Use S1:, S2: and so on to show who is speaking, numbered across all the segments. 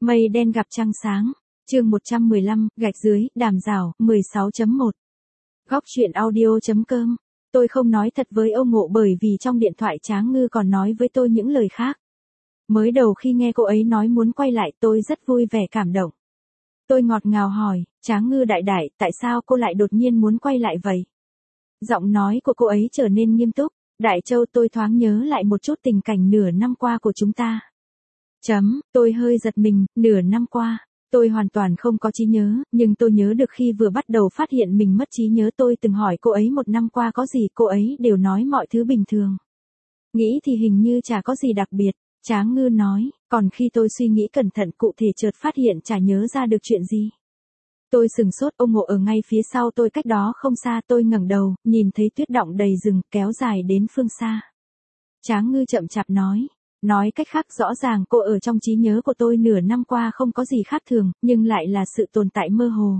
S1: Mây đen gặp trăng sáng. Chương 115, gạch dưới, đàm rào, 16.1. Góc truyện audio.com. Tôi không nói thật với ông Ngộ bởi vì trong điện thoại Tráng Ngư còn nói với tôi những lời khác. Mới đầu khi nghe cô ấy nói muốn quay lại tôi rất vui vẻ cảm động. Tôi ngọt ngào hỏi, Tráng Ngư đại đại, tại sao cô lại đột nhiên muốn quay lại vậy? Giọng nói của cô ấy trở nên nghiêm túc. Đại Châu, tôi thoáng nhớ lại một chút tình cảnh nửa năm qua của chúng ta. Tôi hơi giật mình, nửa năm qua. Tôi hoàn toàn không có trí nhớ, nhưng tôi nhớ được khi vừa bắt đầu phát hiện mình mất trí nhớ tôi từng hỏi cô ấy một năm qua có gì, cô ấy đều nói mọi thứ bình thường. Nghĩ thì hình như chả có gì đặc biệt, Tráng Ngư nói, còn khi tôi suy nghĩ cẩn thận cụ thể chợt phát hiện chả nhớ ra được chuyện gì. Tôi sừng sốt, ông Ngộ ở ngay phía sau tôi cách đó không xa, tôi ngẩng đầu, nhìn thấy tuyết đọng đầy rừng kéo dài đến phương xa. Tráng Ngư chậm chạp nói cách khác rõ ràng cô ở trong trí nhớ của tôi nửa năm qua không có gì khác thường, nhưng lại là sự tồn tại mơ hồ.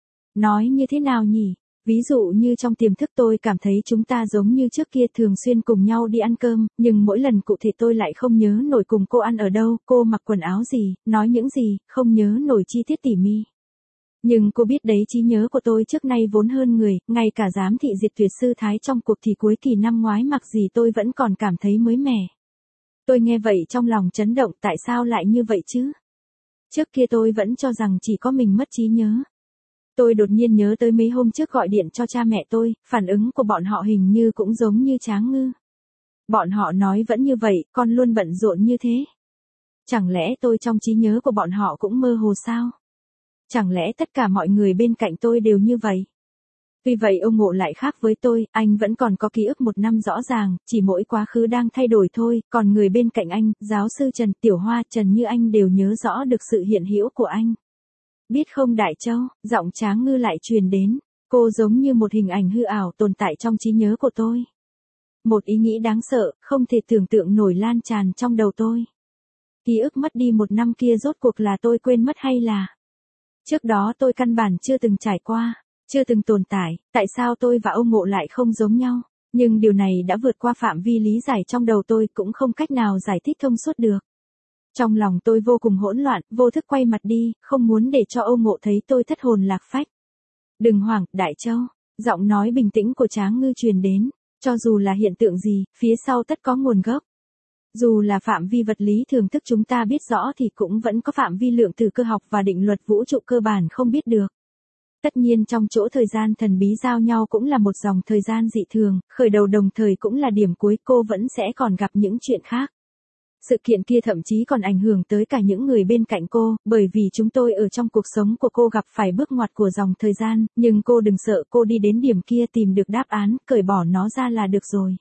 S1: Nói như thế nào nhỉ? Ví dụ như trong tiềm thức tôi cảm thấy chúng ta giống như trước kia thường xuyên cùng nhau đi ăn cơm, nhưng mỗi lần cụ thể tôi lại không nhớ nổi cùng cô ăn ở đâu, cô mặc quần áo gì, nói những gì, không nhớ nổi chi tiết tỉ mỉ. Nhưng cô biết đấy, trí nhớ của tôi trước nay vốn hơn người, ngay cả giám thị diệt tuyệt sư Thái trong cuộc thi cuối kỳ năm ngoái mặc gì tôi vẫn còn cảm thấy mới mẻ. Tôi nghe vậy trong lòng chấn động, tại sao lại như vậy chứ? Trước kia tôi vẫn cho rằng chỉ có mình mất trí nhớ. Tôi đột nhiên nhớ tới mấy hôm trước gọi điện cho cha mẹ tôi, phản ứng của bọn họ hình như cũng giống như Tráng Ngư. Bọn họ nói vẫn như vậy, con luôn bận rộn như thế. Chẳng lẽ tôi trong trí nhớ của bọn họ cũng mơ hồ sao? Chẳng lẽ tất cả mọi người bên cạnh tôi đều như vậy? Vì vậy ông Ngộ lại khác với tôi, anh vẫn còn có ký ức một năm rõ ràng, chỉ mỗi quá khứ đang thay đổi thôi, còn người bên cạnh anh, giáo sư Trần, Tiểu Hoa, Trần Như Anh đều nhớ rõ được sự hiện hữu của anh. Biết không Đại Châu, giọng Tráng Ngư lại truyền đến, cô giống như một hình ảnh hư ảo tồn tại trong trí nhớ của tôi. Một ý nghĩ đáng sợ, không thể tưởng tượng nổi lan tràn trong đầu tôi. Ký ức mất đi một năm kia rốt cuộc là tôi quên mất hay là... Trước đó tôi căn bản chưa từng trải qua, chưa từng tồn tại, tại sao tôi và ông Ngộ lại không giống nhau? Nhưng điều này đã vượt qua phạm vi lý giải trong đầu tôi, cũng không cách nào giải thích thông suốt được. Trong lòng tôi vô cùng hỗn loạn, vô thức quay mặt đi, không muốn để cho ông Ngộ thấy tôi thất hồn lạc phách. Đừng hoảng, Đại Châu, giọng nói bình tĩnh của Tráng Ngư truyền đến, cho dù là hiện tượng gì, phía sau tất có nguồn gốc. Dù là phạm vi vật lý thường thức chúng ta biết rõ thì cũng vẫn có phạm vi lượng tử cơ học và định luật vũ trụ cơ bản không biết được. Tất nhiên trong chỗ thời gian thần bí giao nhau cũng là một dòng thời gian dị thường, khởi đầu đồng thời cũng là điểm cuối, cô vẫn sẽ còn gặp những chuyện khác. Sự kiện kia thậm chí còn ảnh hưởng tới cả những người bên cạnh cô, bởi vì chúng tôi ở trong cuộc sống của cô gặp phải bước ngoặt của dòng thời gian, nhưng cô đừng sợ, cô đi đến điểm kia tìm được đáp án, cởi bỏ nó ra là được rồi.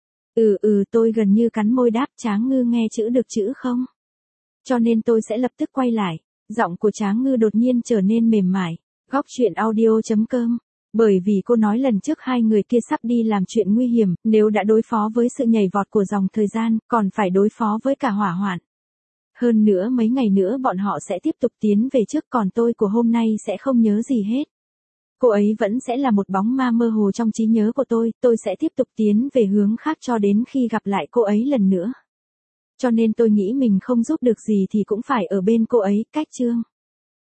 S1: Tôi gần như cắn môi đáp. Tráng Ngư nghe chữ được chữ không? Cho nên tôi sẽ lập tức quay lại. Giọng của Tráng Ngư đột nhiên trở nên mềm mại. Góc truyện audio.com. Bởi vì cô nói lần trước hai người kia sắp đi làm chuyện nguy hiểm, nếu đã đối phó với sự nhảy vọt của dòng thời gian, còn phải đối phó với cả hỏa hoạn. Hơn nữa mấy ngày nữa bọn họ sẽ tiếp tục tiến về trước, còn tôi của hôm nay sẽ không nhớ gì hết. Cô ấy vẫn sẽ là một bóng ma mơ hồ trong trí nhớ của tôi sẽ tiếp tục tiến về hướng khác cho đến khi gặp lại cô ấy lần nữa. Cho nên tôi nghĩ mình không giúp được gì thì cũng phải ở bên cô ấy, cách chương.